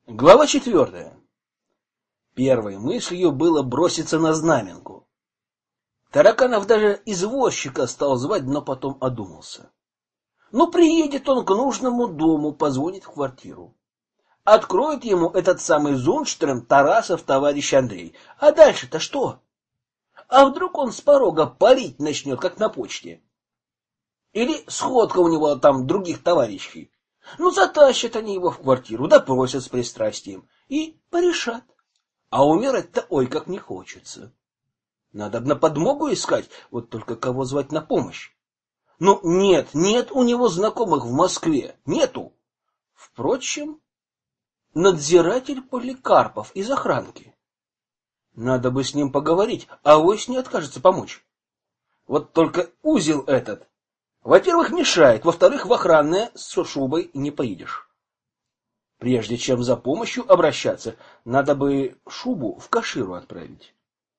Глава 4. Первой мыслью было броситься на Знаменку. Тараканов даже извозчика стал звать, но потом одумался. Приедет он к нужному дому, позвонит в квартиру. Откроет ему этот самый Зундштрем Тарасов товарищ Андрей. А дальше-то что? А вдруг он с порога палить начнет, как на почте? Или сходка у него там других товарищей? Затащат они его в квартиру, допросят с пристрастием и порешат. А умирать-то ой как не хочется. Надо бы на подмогу искать, вот только кого звать на помощь. Нет у него знакомых в Москве, нету. Впрочем, надзиратель Поликарпов из охранки. Надо бы с ним поговорить, авось не откажется помочь. Вот только узел этот, во-первых, мешает, во-вторых, в охранное с шубой не поедешь. Прежде чем за помощью обращаться, надо бы шубу в Каширу отправить.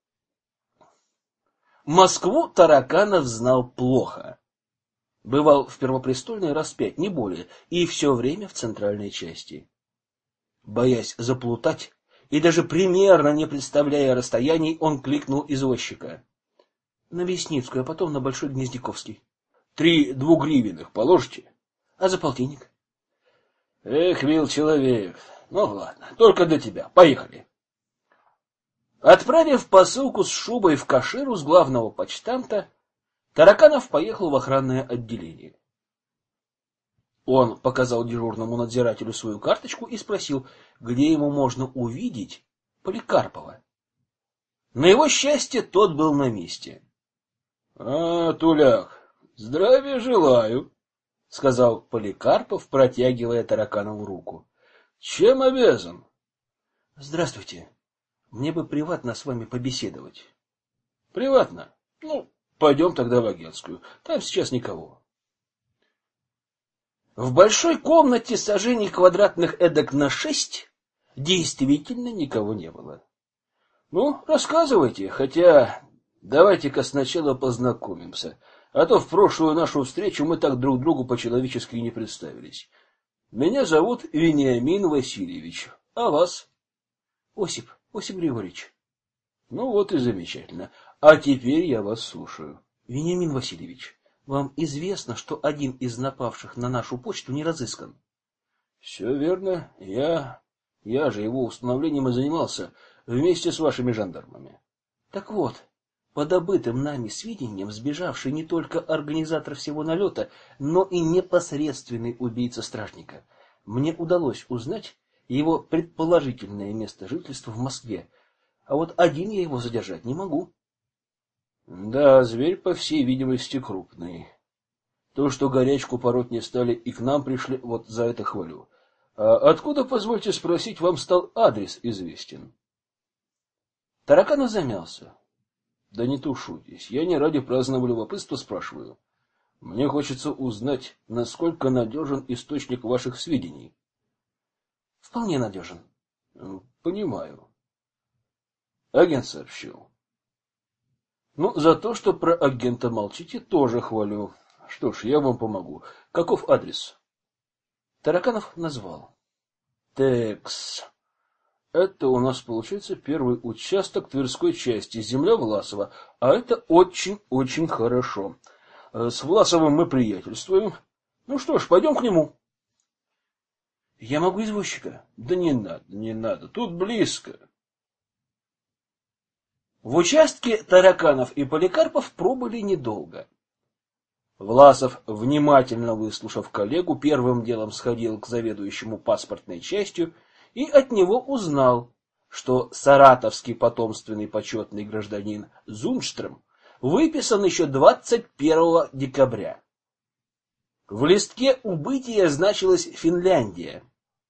Москву Тараканов знал плохо. Бывал в Первопрестольной раз 5, не более, и все время в центральной части. Боясь заплутать и даже примерно не представляя расстояний, он кликнул извозчика. На Мясницкую, а потом на Большой Гнездяковский. 3 двугривенных положите? А за полтинник? Эх, мил человек. Ладно, только до тебя. Поехали. Отправив посылку с шубой в Каширу с главного почтамта, Тараканов поехал в охранное отделение. Он показал дежурному надзирателю свою карточку и спросил, где ему можно увидеть Поликарпова. На его счастье, тот был на месте. — Туляк, здравия желаю, — сказал Поликарпов, протягивая Тараканову руку. — Чем обязан? — Здравствуйте. Мне бы приватно с вами побеседовать. — Приватно? Пойдем тогда в агентскую. Там сейчас никого. В большой комнате сажений квадратных эдак на 6 действительно никого не было. Рассказывайте, хотя давайте-ка сначала познакомимся, а то в прошлую нашу встречу мы так друг другу по-человечески не представились. Меня зовут Вениамин Васильевич, а вас? Осип Григорьевич. Вот и замечательно. А теперь я вас слушаю. Вениамин Васильевич, вам известно, что один из напавших на нашу почту не разыскан? Все верно. Я же его установлением и занимался вместе с вашими жандармами. Так вот, по добытым нами сведениям, сбежавший не только организатор всего налета, но и непосредственный убийца стражника. Мне удалось узнать его предположительное место жительства в Москве, а вот один я его задержать не могу. Да, зверь, по всей видимости, крупный. То, что горячку пороть не стали и к нам пришли, вот за это хвалю. А откуда, позвольте спросить, вам стал адрес известен? Тараканов замялся. Да не тушуйтесь, я не ради праздного любопытства спрашиваю. Мне хочется узнать, насколько надежен источник ваших сведений. Вполне надежен. Понимаю. Агент сообщил. За то, что про агента молчите, тоже хвалю. Что ж, я вам помогу. Каков адрес? Тараканов назвал. Текс. Это у нас получается первый участок Тверской части, земля Власова. А это очень-очень хорошо. С Власовым мы приятельствуем. Что ж, пойдем к нему. Я могу извозчика? Да не надо. Тут близко. В участке Тараканов и Поликарпов пробыли недолго. Власов, внимательно выслушав коллегу, первым делом сходил к заведующему паспортной частью и от него узнал, что саратовский потомственный почетный гражданин Зундштрем выписан еще 21 декабря. В листке убытия значилась Финляндия.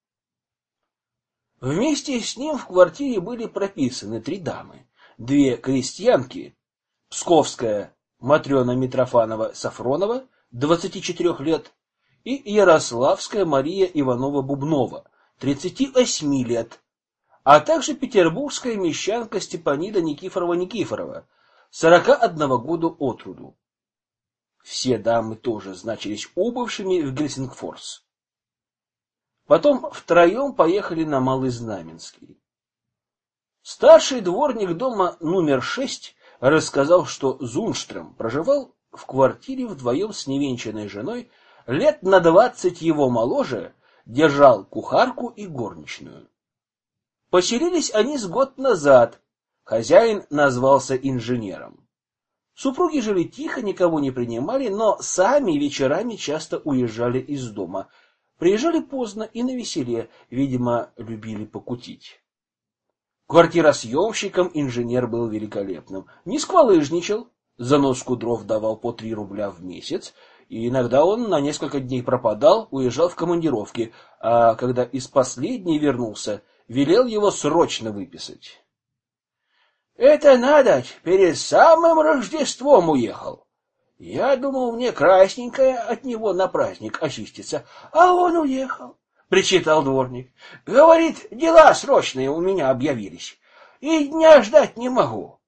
Вместе с ним в квартире были прописаны 3 дамы. 2 крестьянки, псковская Матрена Митрофанова-Сафронова, 24 лет, и ярославская Мария Иванова-Бубнова, 38 лет, а также петербургская мещанка Степанида Никифорова-Никифорова, 41 года от роду. Все дамы тоже значились убывшими в Гельсингфорс. Потом втроем поехали на Малый Знаменский. Старший дворник дома номер 6 рассказал, что Зунштрем проживал в квартире вдвоем с невенчанной женой, лет на 20 его моложе, держал кухарку и горничную. Поселились они с год назад. Хозяин назвался инженером. Супруги жили тихо, никого не принимали, но сами вечерами часто уезжали из дома. Приезжали поздно и навеселе, видимо, любили покутить. Квартиросъемщиком инженер был великолепным. Не сквалыжничал, за носку дров давал по 3 рубля в месяц, и иногда он на несколько дней пропадал, уезжал в командировки, а когда из последней вернулся, велел его срочно выписать. Это надо, перед самым Рождеством уехал. Я думал, мне красненькая от него на праздник очистится, а он уехал, — причитал дворник. Говорит, дела срочные у меня объявились, и дня ждать не могу.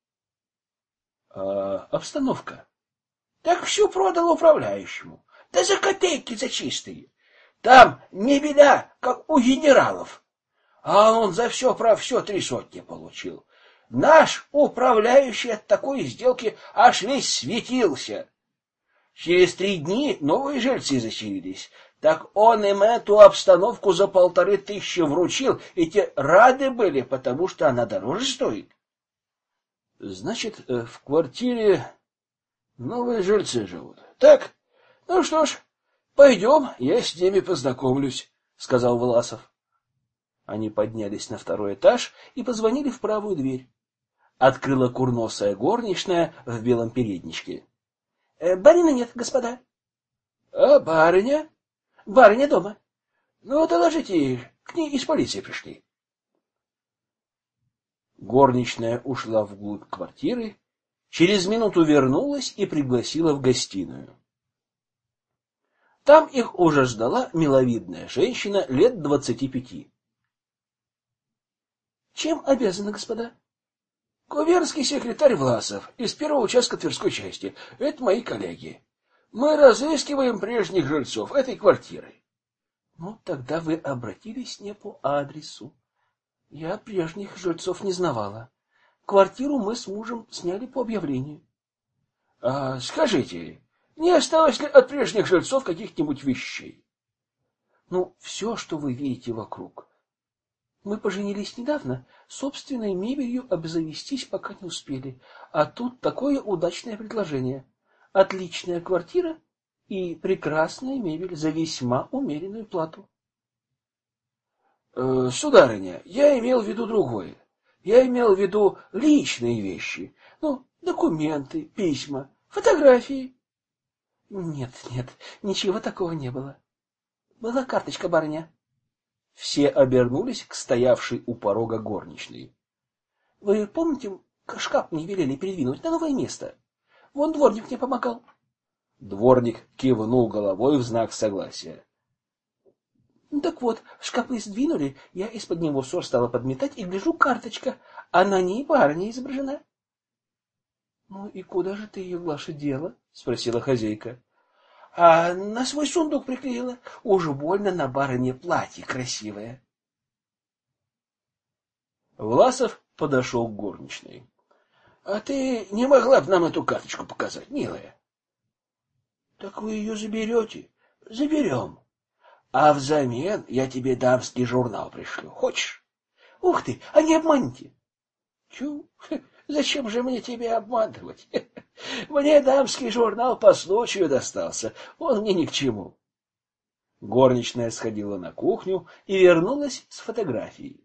А обстановка? Так всю продал управляющему, да за копейки за чистые. Там не беда, как у генералов, а он за все про все 3 сотни получил. Наш управляющий от такой сделки аж весь светился. Через 3 дни новые жильцы заселились. Так он им эту обстановку за 1500 вручил, и те рады были, потому что она дороже стоит. Значит, в квартире новые жильцы живут. Так, ну что ж, пойдем, я с ними познакомлюсь, — сказал Власов. Они поднялись на 2-й этаж и позвонили в правую дверь. Открыла курносая горничная в белом передничке. Барина нет, господа. А барыня? Барыня дома. Ну, доложите, к ней из полиции пришли. Горничная ушла вглубь квартиры, через минуту вернулась и пригласила в гостиную. Там их уже ждала миловидная женщина лет 25. Чем обязаны, господа? Губернский секретарь Власов из 1-го участка Тверской части. Это мои коллеги. Мы разыскиваем прежних жильцов этой квартиры. Ну, тогда вы обратились не по адресу. Я прежних жильцов не знавала. Квартиру мы с мужем сняли по объявлению. Скажите, не осталось ли от прежних жильцов каких-нибудь вещей? Ну, все, что вы видите вокруг. Мы поженились недавно, собственной мебелью обзавестись пока не успели. А тут такое удачное предложение. Отличная квартира и прекрасная мебель за весьма умеренную плату. Сударыня, я имел в виду другое. Я имел в виду личные вещи. Ну, документы, письма, фотографии. Нет, ничего такого не было. Была карточка, барыня. Все обернулись к стоявшей у порога горничной. — Вы помните, шкаф мне велели передвинуть на новое место? Вон дворник мне помогал. Дворник кивнул головой в знак согласия. — Так вот, шкафы сдвинули, я из-под него ссор стала подметать, и гляжу, карточка, а на ней барыня изображена. — Ну и куда же ты ее, Глаша, дела? — спросила хозяйка. А на свой сундук приклеила. Уж больно на барыне платье красивое. Власов подошел к горничной. — А ты не могла бы нам эту карточку показать, милая? — Так вы ее заберете? — Заберем. А взамен я тебе дамский журнал пришлю. Хочешь? — Ух ты, а не обманите. — Чу, зачем же мне тебя обманывать? Мне дамский журнал по случаю достался, он мне ни к чему. Горничная сходила на кухню и вернулась с фотографией.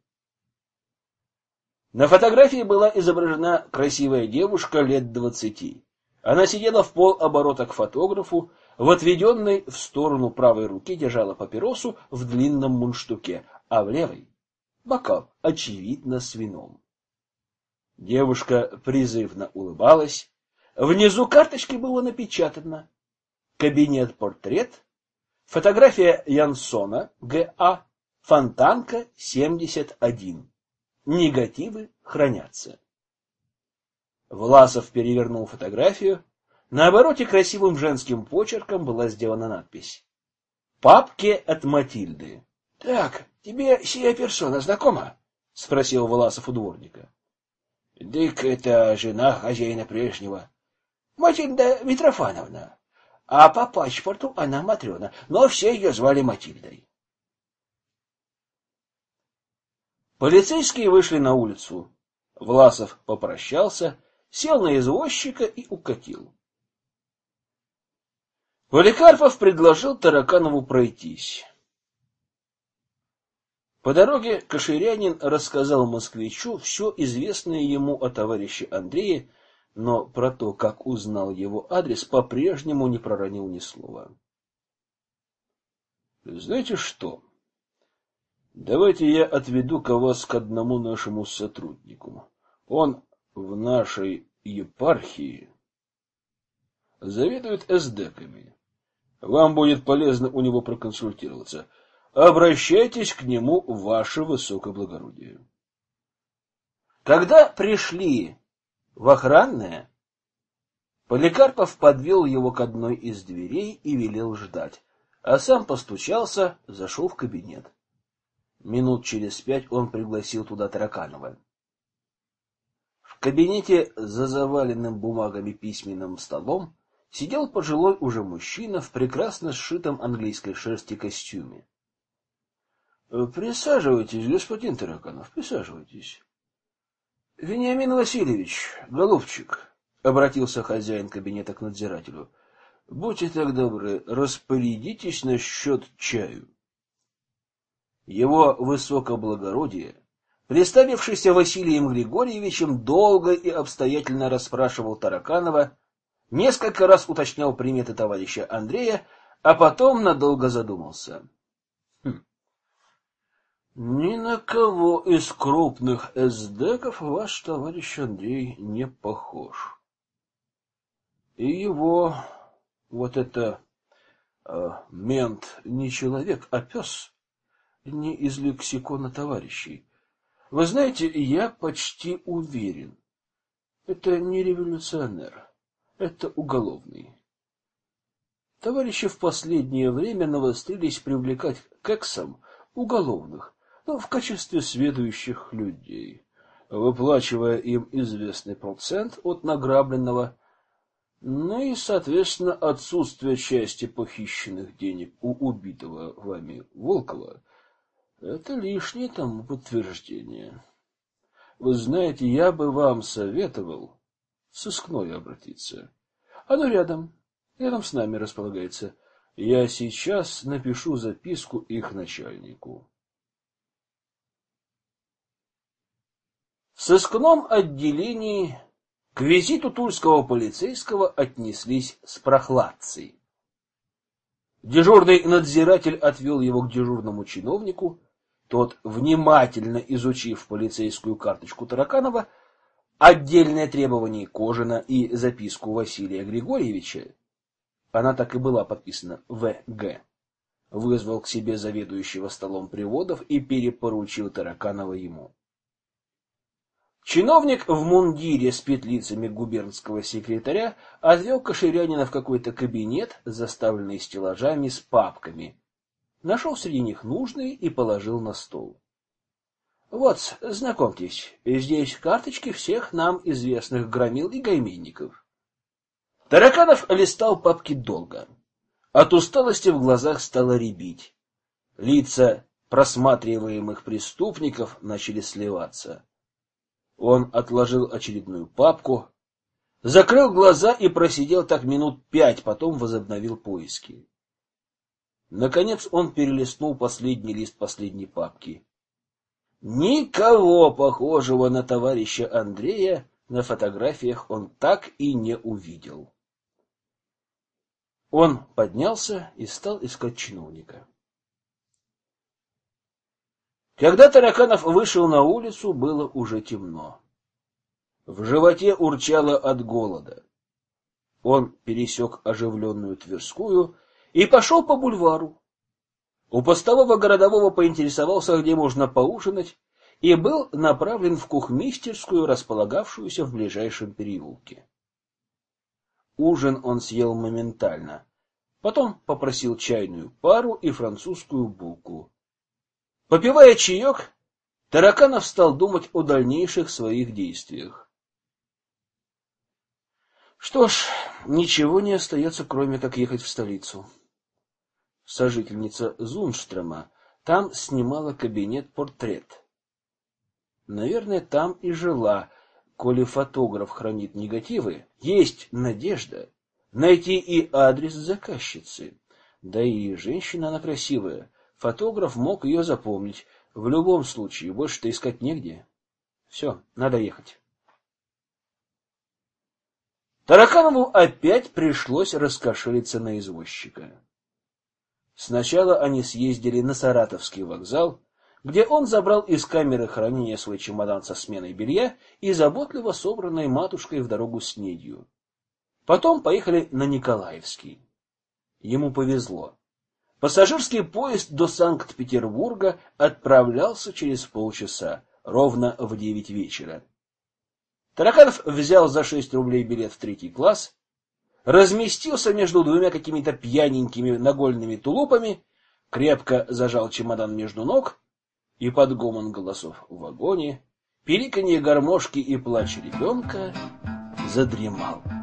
На фотографии была изображена красивая девушка лет 20. Она сидела в полоборота к фотографу, в отведенной в сторону правой руки держала папиросу в длинном мундштуке, а в левой — бокал, очевидно, с вином. Девушка призывно улыбалась. Внизу карточки было напечатано: кабинет-портрет, фотография Янсона, Г.А., Фонтанка, 71. Негативы хранятся. Власов перевернул фотографию. На обороте красивым женским почерком была сделана надпись: «Папке от Матильды. — Так, тебе сия персона знакома? — спросил Власов у дворника. — Дык это жена хозяина прежнего. Матильда Митрофановна. А по паспорту она Матрена, но все ее звали Матильдой. Полицейские вышли на улицу. Власов попрощался, сел на извозчика и укатил. Поликарпов предложил Тараканову пройтись. По дороге Каширянин рассказал москвичу все известное ему о товарище Андрее, но про то, как узнал его адрес, по-прежнему не проронил ни слова. — Знаете что? Давайте я отведу-ка вас к одному нашему сотруднику. Он в нашей епархии заведует эсдеками. Вам будет полезно у него проконсультироваться. Обращайтесь к нему, ваше высокоблагородие. Когда пришли в охранное, Поликарпов подвел его к одной из дверей и велел ждать, а сам постучался, зашел в кабинет. Минут через 5 он пригласил туда Тараканова. В кабинете за заваленным бумагами письменным столом сидел пожилой уже мужчина в прекрасно сшитом английской шерсти костюме. — Присаживайтесь, господин Тараканов, присаживайтесь. — Вениамин Васильевич, голубчик, — обратился хозяин кабинета к надзирателю, — будьте так добры, распорядитесь насчет чаю. Его высокоблагородие, представившийся Василием Григорьевичем, долго и обстоятельно расспрашивал Тараканова, несколько раз уточнял приметы товарища Андрея, а потом надолго задумался. Ни на кого из крупных эсдеков ваш товарищ Андрей не похож. И его вот это мент не человек, а пес, не из лексикона товарищей. Вы знаете, я почти уверен, это не революционер, это уголовный. Товарищи в последнее время навострились привлекать к эксам уголовных, но в качестве сведущих людей, выплачивая им известный процент от награбленного, ну и, соответственно, отсутствие части похищенных денег у убитого вами Волкова — это лишнее тому подтверждение. Вы знаете, я бы вам советовал в сыскное обратиться. Оно рядом с нами располагается. Я сейчас напишу записку их начальнику. В сыскном отделении к визиту тульского полицейского отнеслись с прохладцей. Дежурный надзиратель отвел его к дежурному чиновнику. Тот, внимательно изучив полицейскую карточку Тараканова, отдельное требование Кожина и записку Василия Григорьевича, она так и была подписана В.Г., вызвал к себе заведующего столом приводов и перепоручил Тараканова ему. Чиновник в мундире с петлицами губернского секретаря отвел Каширянина в какой-то кабинет, заставленный стеллажами с папками, нашел среди них нужные и положил на стол. — Вот, знакомьтесь, здесь карточки всех нам известных громил и гайменников. Тараканов листал папки долго. От усталости в глазах стало рябить. Лица просматриваемых преступников начали сливаться. Он отложил очередную папку, закрыл глаза и просидел так минут 5, потом возобновил поиски. Наконец он перелистнул последний лист последней папки. Никого похожего на товарища Андрея на фотографиях он так и не увидел. Он поднялся и стал искать чиновника. Когда Тараканов вышел на улицу, было уже темно. В животе урчало от голода. Он пересек оживленную Тверскую и пошел по бульвару. У постового городового поинтересовался, где можно поужинать, и был направлен в кухмистерскую, располагавшуюся в ближайшем переулке. Ужин он съел моментально. Потом попросил чайную пару и французскую булку. Попивая чаек, Тараканов стал думать о дальнейших своих действиях. Что ж, ничего не остается, кроме как ехать в столицу. Сожительница Зунштрома там снимала кабинет-портрет. Наверное, там и жила. Коли фотограф хранит негативы, есть надежда найти и адрес заказчицы. Да и женщина она красивая. Фотограф мог ее запомнить. В любом случае, больше-то искать негде. Все, надо ехать. Тараканову опять пришлось раскошелиться на извозчика. Сначала они съездили на Саратовский вокзал, где он забрал из камеры хранения свой чемодан со сменой белья и заботливо собранной матушкой в дорогу снедью. Потом поехали на Николаевский. Ему повезло. Пассажирский поезд до Санкт-Петербурга отправлялся через полчаса, ровно в 9 вечера. Тараканов взял за 6 рублей билет в 3 класс, разместился между двумя какими-то пьяненькими нагольными тулупами, крепко зажал чемодан между ног и под гомон голосов в вагоне, пиликанье гармошки и плач ребенка задремал.